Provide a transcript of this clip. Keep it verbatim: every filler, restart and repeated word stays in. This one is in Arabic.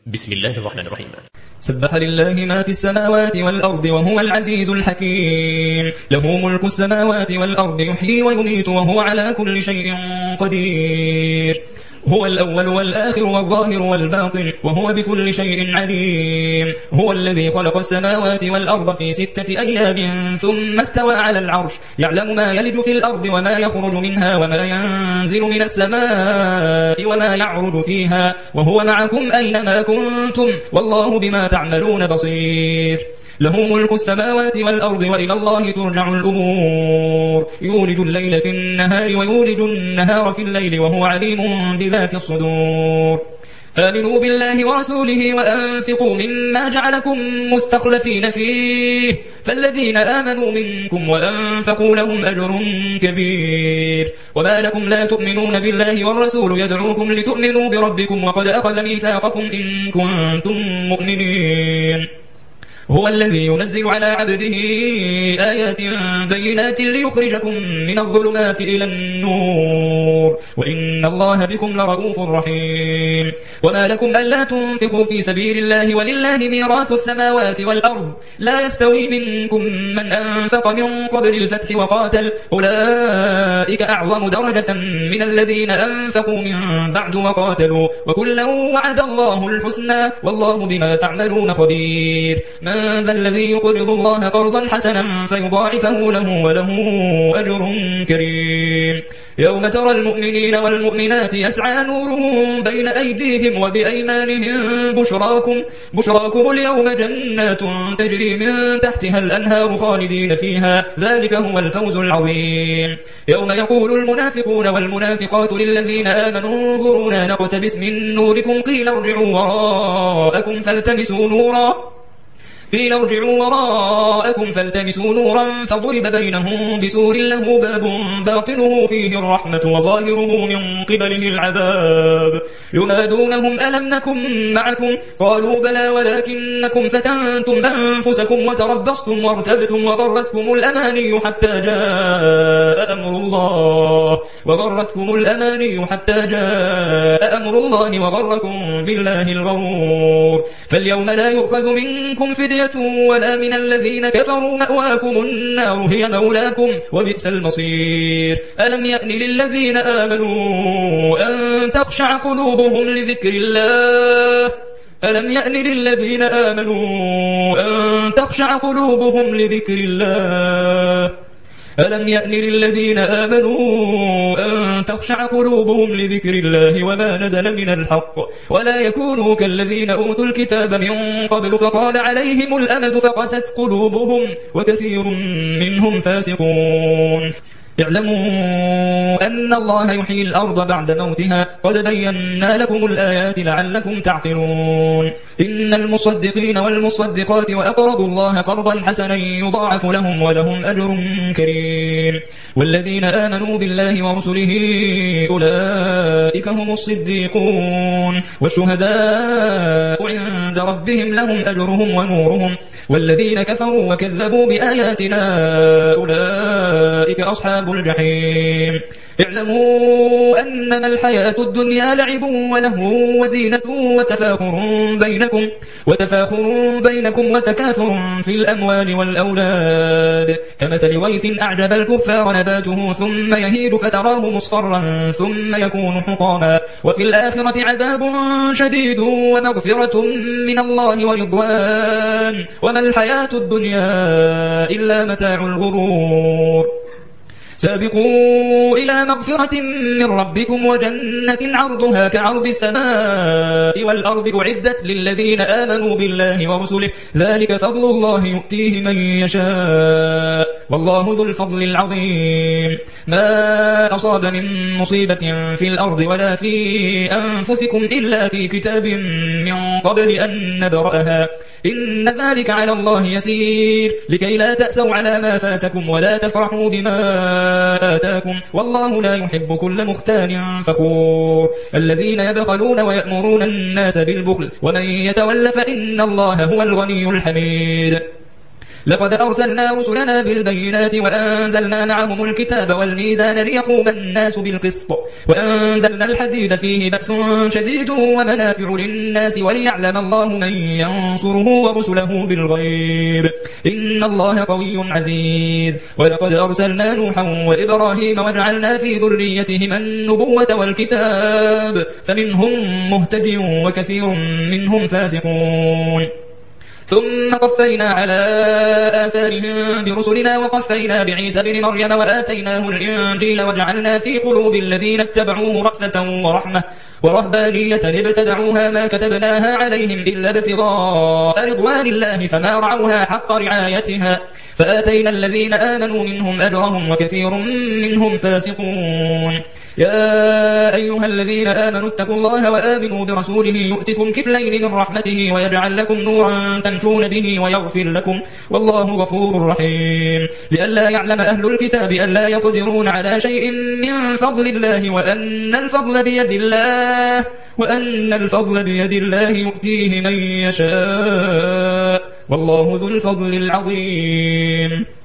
بسم الله الرحمن الرحيم. سبح لله ما في السماوات والأرض وهو العزيز الحكيم. له ملك السماوات والأرض يحيي ويميت وهو على كل شيء قدير. هو الأول والآخر والظاهر والباطن وهو بكل شيء عليم. هو الذي خلق السماوات والأرض في ستة أيام ثم استوى على العرش يعلم ما يلج في الأرض وما يخرج منها وما ينزل من السماء وما يعرج فيها وهو معكم أينما كنتم والله بما تعملون بصير. له ملك السماوات والأرض وإلى الله ترجع الأمور. يولج الليل في النهار ويولج النهار في الليل وهو عليم بذات الصدور. آمنوا بالله ورسوله وأنفقوا مما جعلكم مستخلفين فيه فالذين آمنوا منكم وأنفقوا لهم أجر كبير. وما لكم لا تؤمنون بالله والرسول يدعوكم لتؤمنوا بربكم وقد أخذ ميثاقكم إن كنتم مؤمنين. هو الذي ينزل على عبده آيات بينات ليخرجكم من الظلمات إلى النور وإن الله بكم لرؤوف رحيم. وما لكم ألا تنفقوا في سبيل الله ولله ميراث السماوات والأرض لا يستوي منكم من أنفق من قبل الفتح وقاتل أولئك أعظم درجة من الذين أنفقوا من بعد وقاتلوا وكلا وعد الله الحسنى والله بما تعملون خبير. من ذا الذي يقرض الله قرضا حسنا فيضاعفه له وله أجر كريم. يوم ترى المؤمنين والمؤمنات يسعى نورهم بين أيديهم وبأيمانهم بشراكم, بشراكم اليوم جنات تجري من تحتها الأنهار خالدين فيها ذلك هو الفوز العظيم. يوم يقول المنافقون والمنافقات للذين آمنوا انظرونا نقتبس من نوركم قيل ارجعوا وراءكم فالتمسوا نورا قيل ارجعوا وراءكم فالتمسوا نورا فضرب بينهم بسور له باب باطنه فيه الرحمة وظاهره من قبله العذاب. ينادونهم ألم نكن معكم قالوا بلى ولكنكم فتنتم أنفسكم وتربصتم وارتبتم وغرتكم الأماني حتى جاء أمر الله وغرتكم الأماني حتى جاء أمر الله وغركم بالله الغرور. فاليوم لا يؤخذ منكم فدية ولا من الذين كفروا مأواكم النار هي مولاكم وبئس المصير. ألم يأن للذين آمنوا أن تخشع قلوبهم لذكر الله ألم يأن للذين آمنوا أن تخشع قلوبهم لذكر الله ألم يأن للذين آمنوا أن تخشع قلوبهم لذكر الله وما نزل من الحق ولا يكونوا كالذين أوتوا الكتاب من قبل فطال عليهم الأمد فقست قلوبهم وكثير منهم فاسقون. اعلموا أن الله يحيي الأرض بعد موتها قد بينا لكم الآيات لعلكم تعقلون. إن المصدقين والمصدقات وأقرضوا الله قرضا حسنا يضاعف لهم ولهم أجر كريم. والذين آمنوا بالله ورسله أولئك هم الصديقون والشهداء عند ربهم لهم أجرهم ونورهم. والذين كفروا وكذبوا بآياتنا أولئك أصحاب الجحيم. اعلموا أنما الحياة الدنيا لعب وله وزينة وتفاخر بينكم وتفاخر بينكم وتكاثر في الأموال والأولاد كمثل غيث أعجب الكفار نباته ثم يهيج فتراه مصفرا ثم يكون حطاما وفي الآخرة عذاب شديد ومغفرة من الله ورضوان وما الحياة الدنيا إلا متاع الغرور. سابقوا إلى مغفرة من ربكم وجنة عرضها كعرض السماء والأرض أعدت للذين آمنوا بالله ورسله ذلك فضل الله يؤتيه من يشاء والله ذو الفضل العظيم. ما أصاب من مصيبة في الأرض ولا في أنفسكم إلا في كتاب من قبل أن نبرأها إن ذلك على الله يسير لكي لا تأسوا على ما فاتكم ولا تفرحوا بما آتاكم والله لا يحب كل مختال فخور. الذين يبخلون ويأمرون الناس بالبخل ومن يتول فإن الله هو الغني الحميد. لقد أرسلنا رسلنا بالبينات وأنزلنا معهم الكتاب والميزان ليقوم الناس بالقسط وأنزلنا الحديد فيه بأس شديد ومنافع للناس وليعلم الله من ينصره ورسله بالغيب إن الله قوي عزيز ولقد أرسلنا نوحا وإبراهيم وجعلنا في ذريتهما النبوة والكتاب فمنهم مهتد وكثير منهم فاسقون ثم قفينا على آثارهم برسلنا وقفينا بعيسى بن مريم وآتيناه الإنجيل وجعلنا في قلوب الذين اتبعوه رأفة ورحمة ورهبانية ابتدعوها ما كتبناها عليهم إلا ابتغاء رضوان الله فما رعوها حق رعايتها فآتينا الذين آمنوا منهم أجرهم وكثير منهم فاسقون يا أيها الذين آمنوا اتقوا الله وآمنوا برسوله يؤتكم كفلين من رحمته ويجعل لكم نورا تمشون به ويغفر لكم والله غفور رحيم لئلا يعلم أهل الكتاب ألا يقدرون على شيء من فضل الله وأن الفضل بيد الله وأن الفضل بيد الله يؤتيه من يشاء والله ذو الفضل العظيم